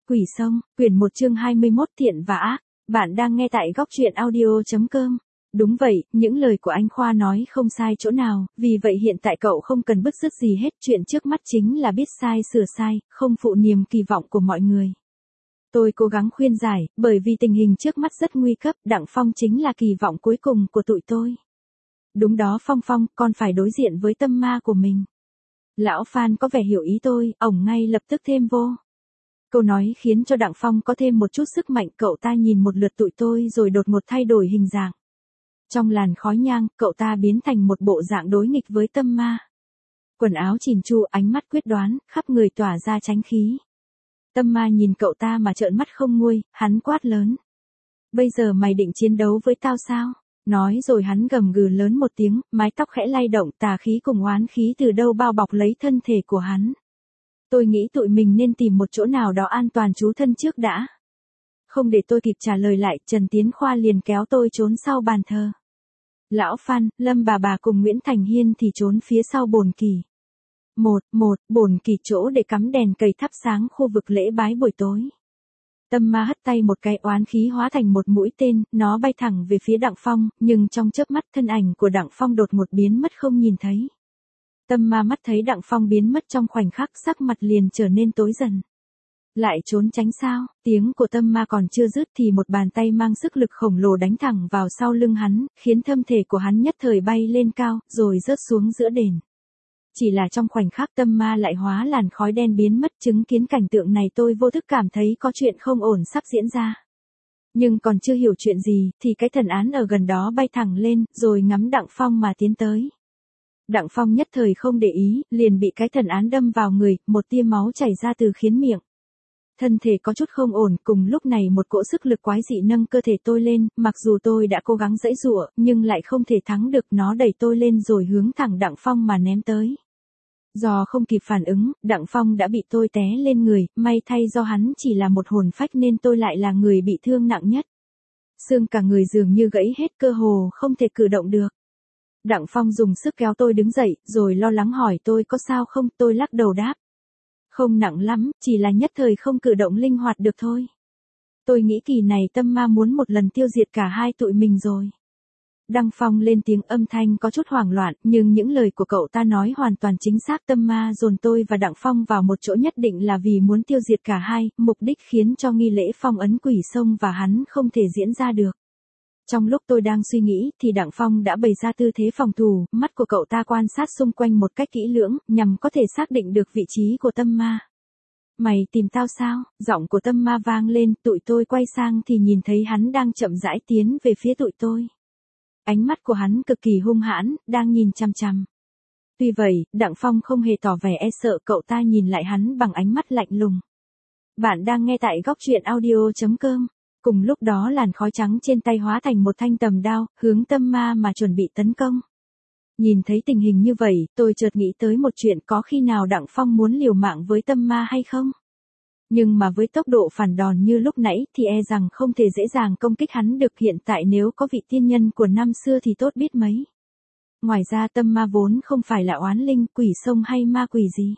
Quỷ Sông, quyển 1 chương 21 Thiện và ác. Bạn đang nghe tại góc truyện audio.com. Đúng vậy, những lời của anh Khoa nói không sai chỗ nào, vì vậy hiện tại cậu không cần bứt rứt gì hết, chuyện trước mắt chính là biết sai sửa sai, không phụ niềm kỳ vọng của mọi người. Tôi cố gắng khuyên giải, bởi vì tình hình trước mắt rất nguy cấp, Đặng Phong chính là kỳ vọng cuối cùng của tụi tôi. Đúng đó Phong Phong, con phải đối diện với tâm ma của mình. Lão Phan có vẻ hiểu ý tôi, ổng ngay lập tức thêm vô. Câu nói khiến cho Đặng Phong có thêm một chút sức mạnh, cậu ta nhìn một lượt tụi tôi rồi đột ngột thay đổi hình dạng. Trong làn khói nhang, cậu ta biến thành một bộ dạng đối nghịch với tâm ma. Quần áo chỉn chu, ánh mắt quyết đoán, khắp người tỏa ra chánh khí. Tâm ma nhìn cậu ta mà trợn mắt không nguôi, hắn quát lớn. Bây giờ mày định chiến đấu với tao sao? Nói rồi hắn gầm gừ lớn một tiếng, mái tóc khẽ lay động, tà khí cùng oán khí từ đâu bao bọc lấy thân thể của hắn. Tôi nghĩ tụi mình nên tìm một chỗ nào đó an toàn trú thân trước đã. Không để tôi kịp trả lời lại, Trần Tiến Khoa liền kéo tôi trốn sau bàn thờ. Lão Phan, Lâm bà cùng Nguyễn Thành Hiên thì trốn phía sau bồn kỳ. Bồn kỳ chỗ để cắm đèn cầy thắp sáng khu vực lễ bái buổi tối. Tâm ma hất tay một cái, oán khí hóa thành một mũi tên, nó bay thẳng về phía Đặng Phong, nhưng trong chớp mắt thân ảnh của Đặng Phong đột ngột biến mất không nhìn thấy. Tâm ma mắt thấy Đặng Phong biến mất trong khoảnh khắc, sắc mặt liền trở nên tối dần. Lại trốn tránh sao? Tiếng của tâm ma còn chưa dứt thì một bàn tay mang sức lực khổng lồ đánh thẳng vào sau lưng hắn, khiến thân thể của hắn nhất thời bay lên cao, rồi rớt xuống giữa đền. Chỉ là trong khoảnh khắc tâm ma lại hóa làn khói đen biến mất, chứng kiến cảnh tượng này tôi vô thức cảm thấy có chuyện không ổn sắp diễn ra. Nhưng còn chưa hiểu chuyện gì, thì cái thần án ở gần đó bay thẳng lên, rồi ngắm Đặng Phong mà tiến tới. Đặng Phong nhất thời không để ý, liền bị cái thần án đâm vào người, một tia máu chảy ra từ khiến miệng. Thân thể có chút không ổn, cùng lúc này một cỗ sức lực quái dị nâng cơ thể tôi lên, mặc dù tôi đã cố gắng giãy giụa, nhưng lại không thể thắng được, nó đẩy tôi lên rồi hướng thẳng Đặng Phong mà ném tới. Do không kịp phản ứng, Đặng Phong đã bị tôi té lên người, may thay do hắn chỉ là một hồn phách nên tôi lại là người bị thương nặng nhất. Xương cả người dường như gãy hết, cơ hồ không thể cử động được. Đặng Phong dùng sức kéo tôi đứng dậy, rồi lo lắng hỏi tôi có sao không, tôi lắc đầu đáp. Không nặng lắm, chỉ là nhất thời không cử động linh hoạt được thôi. Tôi nghĩ kỳ này tâm ma muốn một lần tiêu diệt cả hai tụi mình rồi. Đặng Phong lên tiếng, âm thanh có chút hoảng loạn, nhưng những lời của cậu ta nói hoàn toàn chính xác. Tâm ma dồn tôi và Đặng Phong vào một chỗ nhất định là vì muốn tiêu diệt cả hai, mục đích khiến cho nghi lễ phong ấn Quỷ Sông và hắn không thể diễn ra được. Trong lúc tôi đang suy nghĩ, thì Đặng Phong đã bày ra tư thế phòng thủ, mắt của cậu ta quan sát xung quanh một cách kỹ lưỡng, nhằm có thể xác định được vị trí của tâm ma. Mày tìm tao sao? Giọng của tâm ma vang lên, tụi tôi quay sang thì nhìn thấy hắn đang chậm rãi tiến về phía tụi tôi. Ánh mắt của hắn cực kỳ hung hãn, đang nhìn chằm chằm. Tuy vậy, Đặng Phong không hề tỏ vẻ e sợ, cậu ta nhìn lại hắn bằng ánh mắt lạnh lùng. Bạn đang nghe tại góc truyện audio.com. Cùng lúc đó làn khói trắng trên tay hóa thành một thanh tầm đao, hướng tâm ma mà chuẩn bị tấn công. Nhìn thấy tình hình như vậy, tôi chợt nghĩ tới một chuyện, có khi nào Đặng Phong muốn liều mạng với tâm ma hay không? Nhưng mà với tốc độ phản đòn như lúc nãy thì e rằng không thể dễ dàng công kích hắn được, hiện tại nếu có vị tiên nhân của năm xưa thì tốt biết mấy. Ngoài ra tâm ma vốn không phải là oán linh, quỷ sông hay ma quỷ gì.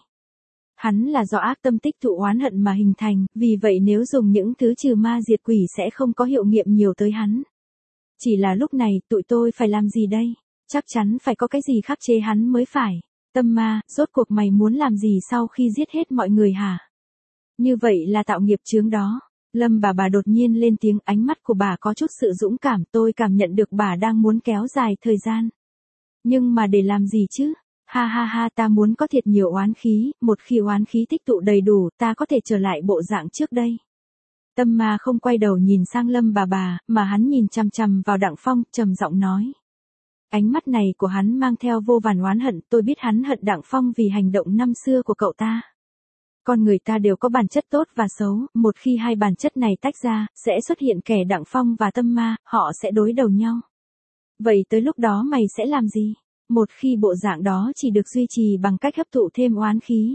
Hắn là do ác tâm tích tụ oán hận mà hình thành, vì vậy nếu dùng những thứ trừ ma diệt quỷ sẽ không có hiệu nghiệm nhiều tới hắn. Chỉ là lúc này tụi tôi phải làm gì đây? Chắc chắn phải có cái gì khắc chế hắn mới phải. Tâm ma, rốt cuộc mày muốn làm gì sau khi giết hết mọi người hả? Như vậy là tạo nghiệp chướng đó. Lâm bà đột nhiên lên tiếng, ánh mắt của bà có chút sự dũng cảm, tôi cảm nhận được bà đang muốn kéo dài thời gian. Nhưng mà để làm gì chứ? Ha ha ha, ta muốn có thiệt nhiều oán khí, một khi oán khí tích tụ đầy đủ, ta có thể trở lại bộ dạng trước đây. Tâm ma không quay đầu nhìn sang Lâm bà, mà hắn nhìn chằm chằm vào Đặng Phong, trầm giọng nói. Ánh mắt này của hắn mang theo vô vàn oán hận, tôi biết hắn hận Đặng Phong vì hành động năm xưa của cậu ta. Con người ta đều có bản chất tốt và xấu, một khi hai bản chất này tách ra, sẽ xuất hiện kẻ Đặng Phong và tâm ma, họ sẽ đối đầu nhau. Vậy tới lúc đó mày sẽ làm gì? Một khi bộ dạng đó chỉ được duy trì bằng cách hấp thụ thêm oán khí.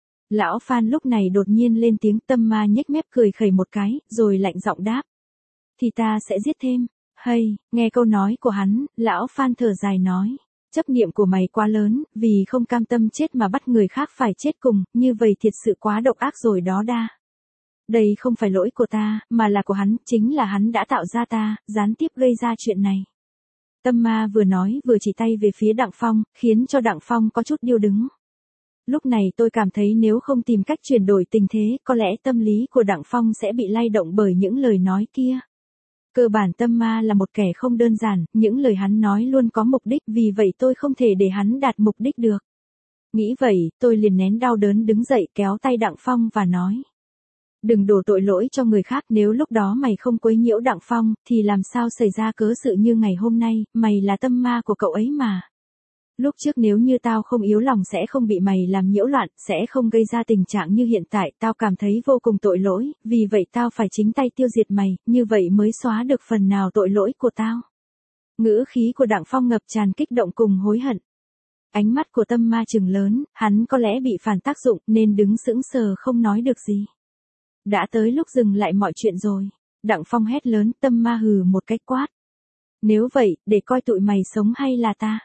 Lão Phan lúc này đột nhiên lên tiếng, tâm ma nhếch mép cười khẩy một cái, rồi lạnh giọng đáp. Thì ta sẽ giết thêm. Hay, nghe câu nói của hắn, lão Phan thở dài nói. Chấp niệm của mày quá lớn, vì không cam tâm chết mà bắt người khác phải chết cùng, như vậy thiệt sự quá độc ác rồi đó đa. Đây không phải lỗi của ta, mà là của hắn, chính là hắn đã tạo ra ta, gián tiếp gây ra chuyện này. Tâm ma vừa nói vừa chỉ tay về phía Đặng Phong, khiến cho Đặng Phong có chút điêu đứng. Lúc này tôi cảm thấy nếu không tìm cách chuyển đổi tình thế, có lẽ tâm lý của Đặng Phong sẽ bị lay động bởi những lời nói kia. Cơ bản tâm ma là một kẻ không đơn giản, những lời hắn nói luôn có mục đích, vì vậy tôi không thể để hắn đạt mục đích được. Nghĩ vậy, tôi liền nén đau đớn đứng dậy kéo tay Đặng Phong và nói. Đừng đổ tội lỗi cho người khác, nếu lúc đó mày không quấy nhiễu Đặng Phong, thì làm sao xảy ra cớ sự như ngày hôm nay, mày là tâm ma của cậu ấy mà. Lúc trước nếu như tao không yếu lòng sẽ không bị mày làm nhiễu loạn, sẽ không gây ra tình trạng như hiện tại, tao cảm thấy vô cùng tội lỗi, vì vậy tao phải chính tay tiêu diệt mày, như vậy mới xóa được phần nào tội lỗi của tao. Ngữ khí của Đặng Phong ngập tràn kích động cùng hối hận. Ánh mắt của tâm ma trừng lớn, hắn có lẽ bị phản tác dụng nên đứng sững sờ không nói được gì. Đã tới lúc dừng lại mọi chuyện rồi. Đặng Phong hét lớn, tâm ma hừ một cách quát. Nếu vậy, để coi tụi mày sống hay là ta.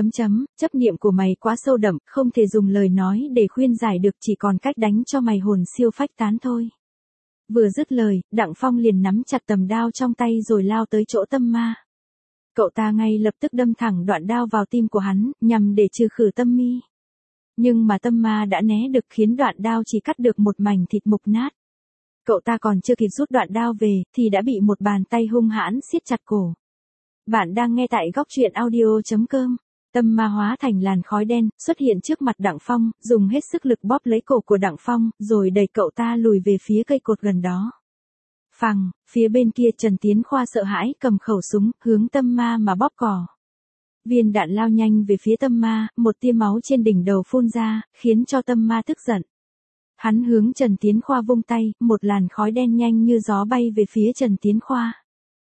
Chấp niệm của mày quá sâu đậm, không thể dùng lời nói để khuyên giải được, chỉ còn cách đánh cho mày hồn siêu phách tán thôi. Vừa dứt lời, Đặng Phong liền nắm chặt tầm đao trong tay rồi lao tới chỗ tâm ma. Cậu ta ngay lập tức đâm thẳng đoạn đao vào tim của hắn, nhằm để trừ khử tâm mi. Nhưng mà tâm ma đã né được khiến đoạn đao chỉ cắt được một mảnh thịt mục nát. Cậu ta còn chưa kịp rút đoạn đao về, thì đã bị một bàn tay hung hãn siết chặt cổ. Bạn đang nghe tại góc truyện audio.com. Tâm ma hóa thành làn khói đen, xuất hiện trước mặt Đặng Phong, dùng hết sức lực bóp lấy cổ của Đặng Phong, rồi đẩy cậu ta lùi về phía cây cột gần đó. Phằng, phía bên kia Trần Tiến Khoa sợ hãi cầm khẩu súng, hướng tâm ma mà bóp cò. Viên đạn lao nhanh về phía tâm ma, một tia máu trên đỉnh đầu phun ra, khiến cho tâm ma tức giận. Hắn hướng Trần Tiến Khoa vung tay, một làn khói đen nhanh như gió bay về phía Trần Tiến Khoa.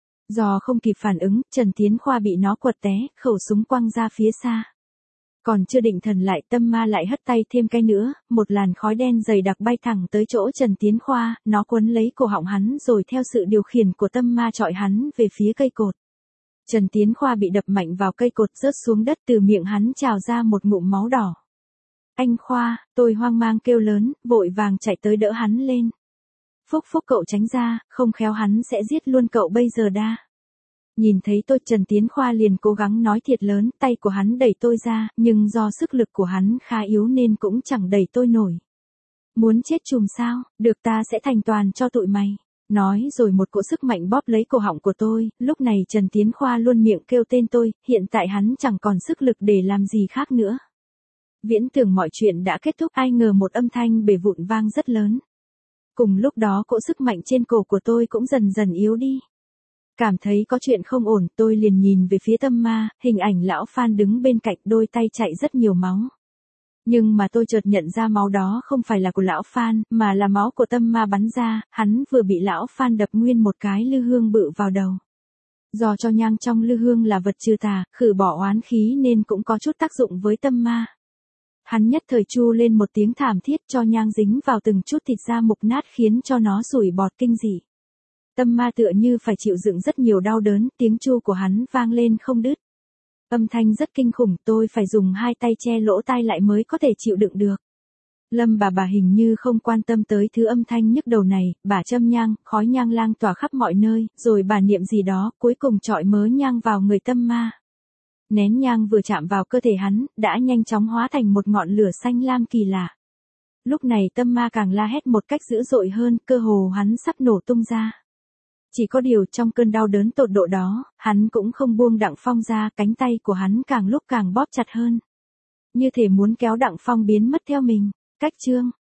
Do không kịp phản ứng, Trần Tiến Khoa bị nó quật té, khẩu súng quăng ra phía xa. Còn chưa định thần lại, tâm ma lại hất tay thêm cái nữa, một làn khói đen dày đặc bay thẳng tới chỗ Trần Tiến Khoa, nó quấn lấy cổ họng hắn rồi theo sự điều khiển của tâm ma chọi hắn về phía cây cột. Trần Tiến Khoa bị đập mạnh vào cây cột rớt xuống đất, từ miệng hắn trào ra một ngụm máu đỏ. Anh Khoa, tôi hoang mang kêu lớn, vội vàng chạy tới đỡ hắn lên. Phúc cậu tránh ra, không khéo hắn sẽ giết luôn cậu bây giờ đa. Nhìn thấy tôi, Trần Tiến Khoa liền cố gắng nói thiệt lớn, tay của hắn đẩy tôi ra, nhưng do sức lực của hắn khá yếu nên cũng chẳng đẩy tôi nổi. Muốn chết chùm sao, được ta sẽ thành toàn cho tụi mày. Nói rồi một cỗ sức mạnh bóp lấy cổ họng của tôi, lúc này Trần Tiến Khoa luôn miệng kêu tên tôi, hiện tại hắn chẳng còn sức lực để làm gì khác nữa. Viễn tưởng mọi chuyện đã kết thúc, ai ngờ một âm thanh bể vụn vang rất lớn. Cùng lúc đó cỗ sức mạnh trên cổ của tôi cũng dần dần yếu đi. Cảm thấy có chuyện không ổn, tôi liền nhìn về phía tâm ma, hình ảnh lão Phan đứng bên cạnh, đôi tay chảy rất nhiều máu. Nhưng mà tôi chợt nhận ra máu đó không phải là của lão Phan, mà là máu của tâm ma bắn ra, hắn vừa bị lão Phan đập nguyên một cái lư hương bự vào đầu. Do cho nhang trong lư hương là vật trừ tà, khử bỏ oán khí nên cũng có chút tác dụng với tâm ma. Hắn nhất thời chu lên một tiếng thảm thiết, cho nhang dính vào từng chút thịt da mục nát khiến cho nó sủi bọt kinh dị. Tâm ma tựa như phải chịu đựng rất nhiều đau đớn, tiếng chu của hắn vang lên không đứt. Âm thanh rất kinh khủng, tôi phải dùng hai tay che lỗ tai lại mới có thể chịu đựng được. Lâm bà hình như không quan tâm tới thứ âm thanh nhức đầu này, bà châm nhang, khói nhang lang tỏa khắp mọi nơi, rồi bà niệm gì đó, cuối cùng chọi mớ nhang vào người tâm ma. Nén nhang vừa chạm vào cơ thể hắn, đã nhanh chóng hóa thành một ngọn lửa xanh lam kỳ lạ. Lúc này tâm ma càng la hét một cách dữ dội hơn, cơ hồ hắn sắp nổ tung ra. Chỉ có điều trong cơn đau đớn tột độ đó, hắn cũng không buông Đặng Phong ra, cánh tay của hắn càng lúc càng bóp chặt hơn. Như thể muốn kéo Đặng Phong biến mất theo mình. Cách chương